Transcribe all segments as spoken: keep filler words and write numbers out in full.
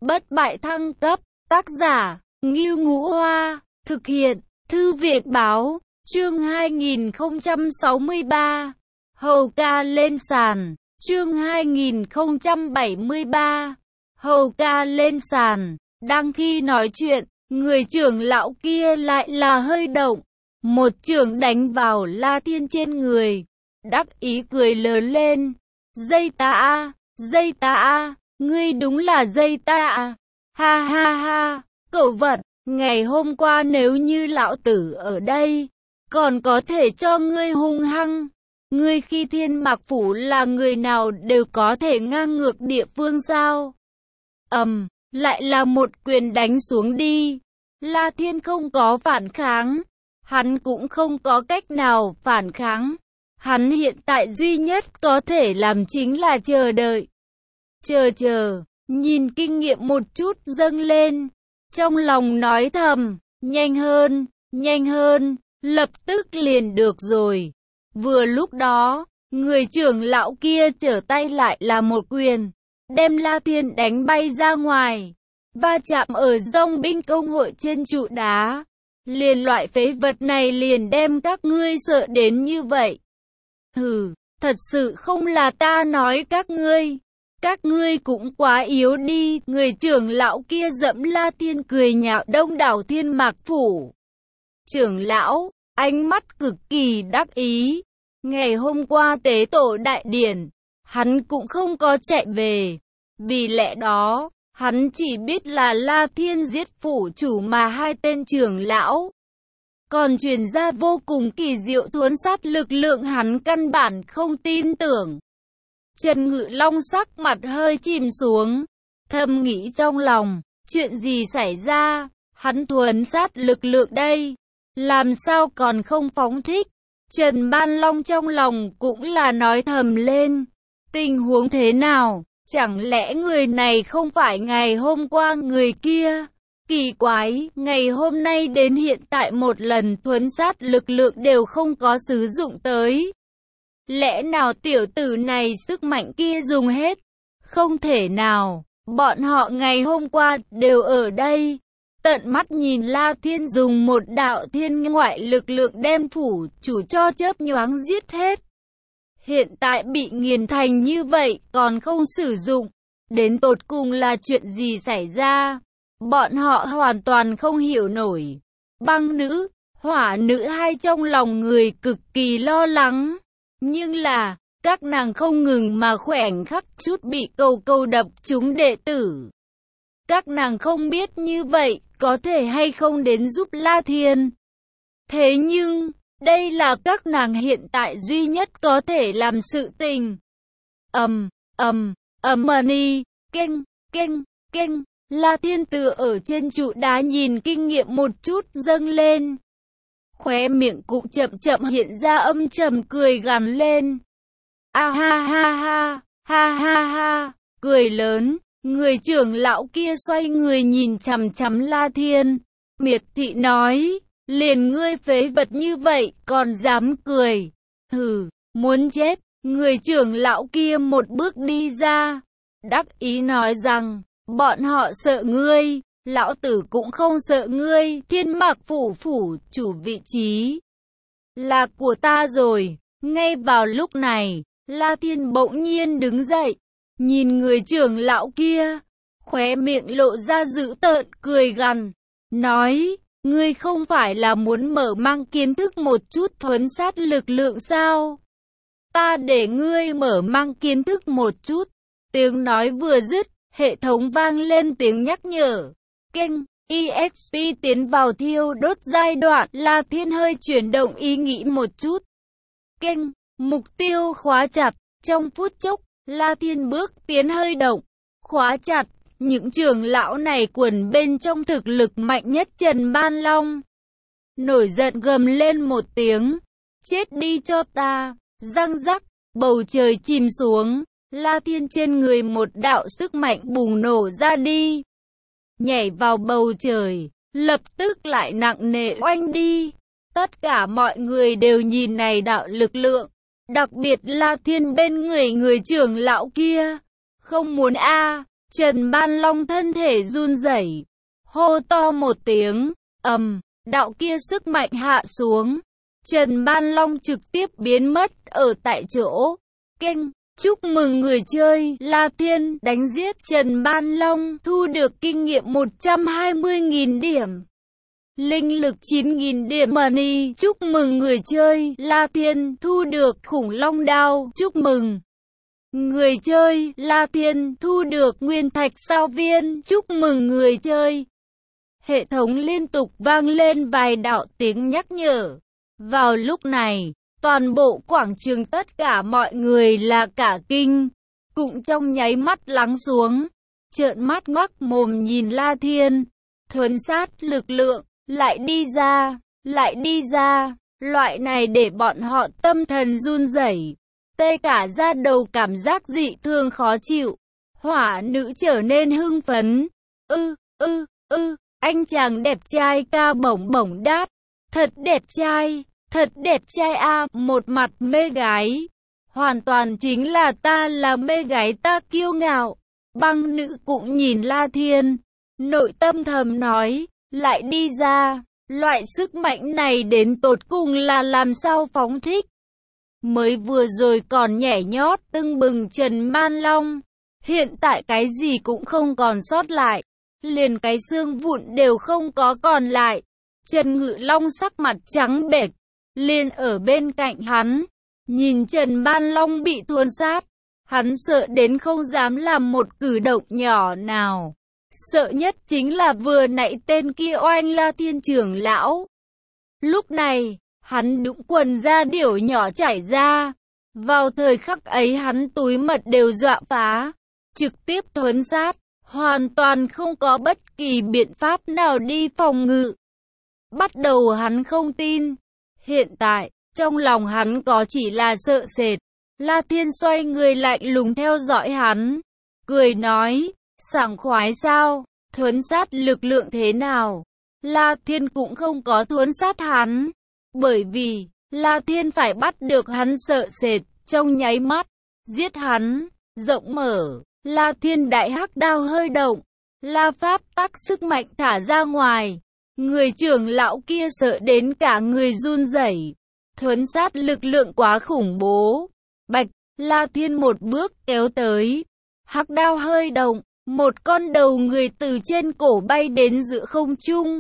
Bất bại thăng cấp, tác giả, Ngưu Ngũ Hoa, thực hiện, Thư viện báo, chương hai nghìn không trăm sáu mươi ba, Hầu ca lên sàn, chương hai nghìn không trăm bảy mươi ba, Hầu ca lên sàn, đang khi nói chuyện, người trưởng lão kia lại là hơi động, một chưởng đánh vào La Thiên trên người, đắc ý cười lớn lên, dây ta a, dây ta a, ngươi đúng là dây ta à, ha ha ha, cậu vật, ngày hôm qua nếu như lão tử ở đây, còn có thể cho ngươi hung hăng, ngươi khi Thiên Mạc Phủ là người nào đều có thể ngang ngược địa phương sao? Ầm, lại là một quyền đánh xuống đi, La Thiên không có phản kháng, hắn cũng không có cách nào phản kháng, hắn hiện tại duy nhất có thể làm chính là chờ đợi. Chờ chờ, nhìn kinh nghiệm một chút dâng lên, trong lòng nói thầm, nhanh hơn, nhanh hơn, lập tức liền được rồi. Vừa lúc đó, người trưởng lão kia trở tay lại là một quyền, đem La Thiên đánh bay ra ngoài, va chạm ở dòng binh công hội trên trụ đá. Liền loại phế vật này liền đem các ngươi sợ đến như vậy. Hừ, thật sự không là ta nói các ngươi. Các ngươi cũng quá yếu đi, người trưởng lão kia dẫm La Thiên cười nhạo đông đảo Thiên Mạc Phủ. Trưởng lão, ánh mắt cực kỳ đắc ý. Ngày hôm qua tế tổ đại điển, hắn cũng không có chạy về. Vì lẽ đó, hắn chỉ biết là La Thiên giết phủ chủ mà hai tên trưởng lão. Còn truyền ra vô cùng kỳ diệu thuấn sát lực lượng hắn căn bản không tin tưởng. Trần Ngự Long sắc mặt hơi chìm xuống, thầm nghĩ trong lòng, chuyện gì xảy ra, hắn thuấn sát lực lượng đây, làm sao còn không phóng thích. Trần Ban Long trong lòng cũng là nói thầm lên, tình huống thế nào, chẳng lẽ người này không phải ngày hôm qua người kia? Kỳ quái, ngày hôm nay đến hiện tại một lần thuấn sát lực lượng đều không có sử dụng tới. Lẽ nào tiểu tử này sức mạnh kia dùng hết? Không thể nào, bọn họ ngày hôm qua đều ở đây. Tận mắt nhìn La Thiên dùng một đạo thiên ngoại lực lượng đem phủ chủ cho chớp nhoáng giết hết. Hiện tại bị nghiền thành như vậy còn không sử dụng. Đến tột cùng là chuyện gì xảy ra? Bọn họ hoàn toàn không hiểu nổi. Băng nữ, hỏa nữ hai trong lòng người cực kỳ lo lắng. Nhưng là, các nàng không ngừng mà khoảnh khắc chút bị cầu cầu đập trúng đệ tử. Các nàng không biết như vậy, có thể hay không đến giúp La Thiên. Thế nhưng, đây là các nàng hiện tại duy nhất có thể làm sự tình. Ầm, ầm, ầm mani, keng, keng, keng. La Thiên tựa ở trên trụ đá nhìn kinh nghiệm một chút dâng lên. Khóe miệng cũng chậm chậm hiện ra âm trầm cười gằn lên. A ha ha ha, ha ha ha, cười lớn, người trưởng lão kia xoay người nhìn chằm chằm La Thiên. Miệt thị nói, liền ngươi phế vật như vậy, còn dám cười. Hừ, muốn chết, người trưởng lão kia một bước đi ra. Đắc ý nói rằng, bọn họ sợ ngươi. Lão tử cũng không sợ ngươi, Thiên Mạc Phủ phủ chủ vị trí là của ta rồi. Ngay vào lúc này, La Thiên bỗng nhiên đứng dậy, nhìn người trưởng lão kia, khóe miệng lộ ra dữ tợn cười gằn, nói, ngươi không phải là muốn mở mang kiến thức một chút thuấn sát lực lượng sao? Ta để ngươi mở mang kiến thức một chút. Tiếng nói vừa dứt, hệ thống vang lên tiếng nhắc nhở. Kênh e ích pê tiến vào thiêu đốt giai đoạn. La Thiên hơi chuyển động ý nghĩ một chút. Kênh mục tiêu khóa chặt. Trong phút chốc, La Thiên bước tiến hơi động, khóa chặt. Những trưởng lão này quần bên trong thực lực mạnh nhất Trần Ban Long. Nổi giận gầm lên một tiếng. Chết đi cho ta. Răng rắc, bầu trời chìm xuống. La Thiên trên người một đạo sức mạnh bùng nổ ra đi. Nhảy vào bầu trời, lập tức lại nặng nề oanh đi. Tất cả mọi người đều nhìn này đạo lực lượng. Đặc biệt La Thiên bên người người trưởng lão kia. Không muốn a Trần Ban Long thân thể run rẩy, hô to một tiếng, ầm, đạo kia sức mạnh hạ xuống. Trần Ban Long trực tiếp biến mất ở tại chỗ. Kênh, chúc mừng người chơi La Thiên đánh giết Trần Ban Long, thu được kinh nghiệm một trăm hai mươi nghìn điểm. Linh lực chín nghìn điểm money, chúc mừng người chơi La Thiên thu được khủng long đao, chúc mừng. Người chơi La Thiên thu được nguyên thạch sao viên, chúc mừng người chơi. Hệ thống liên tục vang lên vài đạo tiếng nhắc nhở. Vào lúc này, toàn bộ quảng trường tất cả mọi người là cả kinh, cũng trong nháy mắt lắng xuống, trợn mắt ngoác mồm nhìn La Thiên. Thuần sát lực lượng, lại đi ra, lại đi ra, loại này để bọn họ tâm thần run rẩy, tê cả da đầu, cảm giác dị thường khó chịu. Hỏa nữ trở nên hưng phấn, ư, ư, ư, anh chàng đẹp trai ca bổng bổng đát, thật đẹp trai. Thật đẹp trai a, à, một mặt mê gái. Hoàn toàn chính là ta là mê gái ta kiêu ngạo. Băng nữ cũng nhìn La Thiên, nội tâm thầm nói, lại đi ra, loại sức mạnh này đến tột cùng là làm sao phóng thích. Mới vừa rồi còn nhảy nhót tưng bừng Trần Ban Long, hiện tại cái gì cũng không còn sót lại, liền cái xương vụn đều không có còn lại. Trần Ngự Long sắc mặt trắng bệch, liền ở bên cạnh hắn, nhìn Trần Ban Long bị thuần sát, hắn sợ đến không dám làm một cử động nhỏ nào. Sợ nhất chính là vừa nãy tên kia oanh La Thiên trưởng lão. Lúc này, hắn đũng quần da điểu nhỏ chảy ra. Vào thời khắc ấy hắn túi mật đều dọa phá, trực tiếp thuần sát, hoàn toàn không có bất kỳ biện pháp nào đi phòng ngự. Bắt đầu hắn không tin. Hiện tại, trong lòng hắn có chỉ là sợ sệt. La Thiên xoay người lạnh lùng theo dõi hắn, cười nói, sảng khoái sao, thuấn sát lực lượng thế nào? La Thiên cũng không có thuấn sát hắn, bởi vì, La Thiên phải bắt được hắn sợ sệt, trong nháy mắt, giết hắn, rộng mở, La Thiên đại hắc đao hơi động, La Pháp tắc sức mạnh thả ra ngoài. Người trưởng lão kia sợ đến cả người run rẩy, thuấn sát lực lượng quá khủng bố. Bạch, La Thiên một bước kéo tới, hắc đao hơi động, một con đầu người từ trên cổ bay đến giữa không trung.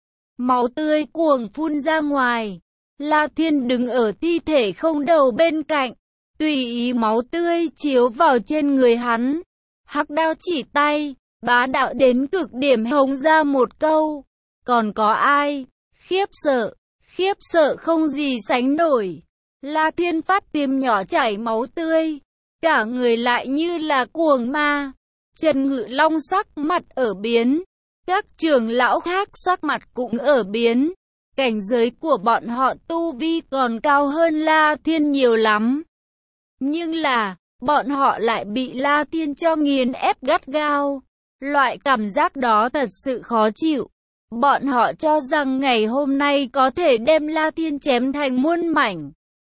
Máu tươi cuồng phun ra ngoài, La Thiên đứng ở thi thể không đầu bên cạnh, tùy ý máu tươi chiếu vào trên người hắn. Hắc đao chỉ tay, bá đạo đến cực điểm hống ra một câu. Còn có ai? Khiếp sợ, khiếp sợ không gì sánh nổi. La Thiên phát tim nhỏ chảy máu tươi, cả người lại như là cuồng ma. Trần Ngự Long sắc mặt ở biến, các trưởng lão khác sắc mặt cũng ở biến. Cảnh giới của bọn họ tu vi còn cao hơn La Thiên nhiều lắm. Nhưng là, bọn họ lại bị La Thiên cho nghiền ép gắt gao. Loại cảm giác đó thật sự khó chịu. Bọn họ cho rằng ngày hôm nay có thể đem La Thiên chém thành muôn mảnh.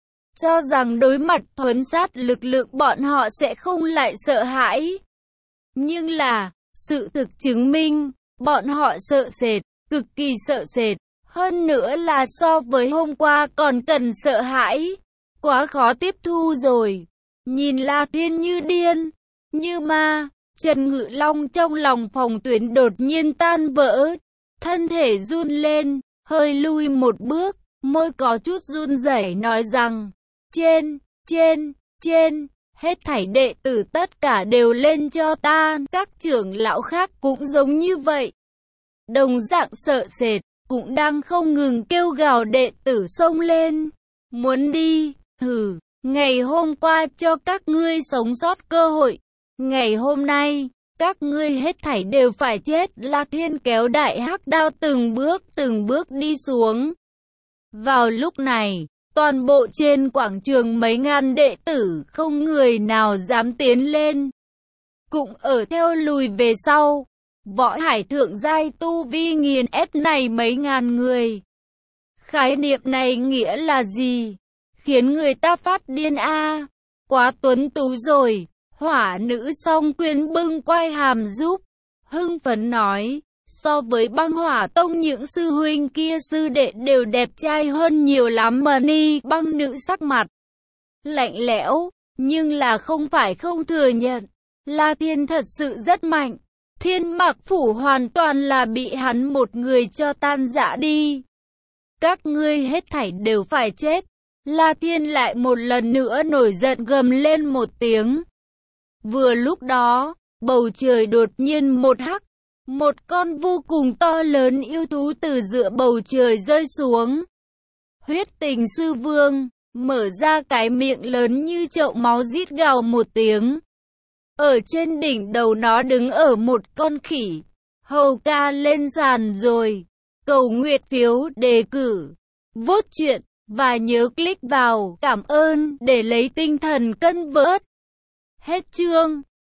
Cho rằng đối mặt thuấn sát lực lượng bọn họ sẽ không lại sợ hãi. Nhưng là, sự thực chứng minh, bọn họ sợ sệt, cực kỳ sợ sệt. Hơn nữa là so với hôm qua còn cần sợ hãi. Quá khó tiếp thu rồi. Nhìn La Thiên như điên, như ma, Trần Ngự Long trong lòng phòng tuyến đột nhiên tan vỡ. Thân thể run lên, hơi lui một bước, môi có chút run rẩy nói rằng, trên, trên, trên, hết thảy đệ tử tất cả đều lên cho ta, các trưởng lão khác cũng giống như vậy. Đồng dạng sợ sệt, cũng đang không ngừng kêu gào đệ tử xông lên, muốn đi, hừ, ngày hôm qua cho các ngươi sống sót cơ hội, ngày hôm nay, các ngươi hết thảy đều phải chết. La Thiên kéo đại hắc đao từng bước từng bước đi xuống. Vào lúc này, toàn bộ trên quảng trường mấy ngàn đệ tử không người nào dám tiến lên. Cũng ở theo lùi về sau. Võ hải thượng giai tu vi nghiền ép này mấy ngàn người. Khái niệm này nghĩa là gì? Khiến người ta phát điên a, quá tuấn tú rồi. Hỏa nữ song quyến bưng quai hàm giúp, hưng phấn nói, so với Băng Hỏa Tông những sư huynh kia sư đệ đều đẹp trai hơn nhiều lắm mà. Ni Băng nữ sắc mặt lạnh lẽo, nhưng là không phải không thừa nhận, La Thiên thật sự rất mạnh. Thiên Mạc Phủ hoàn toàn là bị hắn một người cho tan rã đi. Các ngươi hết thảy đều phải chết. La Thiên lại một lần nữa nổi giận gầm lên một tiếng. Vừa lúc đó, bầu trời đột nhiên một hắc, một con vô cùng to lớn yêu thú từ giữa bầu trời rơi xuống. Huyết Tình Sư Vương mở ra cái miệng lớn như chậu máu rít gào một tiếng. Ở trên đỉnh đầu nó đứng ở một con khỉ. Hầu ca lên sàn rồi. Cầu nguyện phiếu đề cử, vote chuyện và nhớ click vào cảm ơn để lấy tinh thần cân vớt. Hết chương.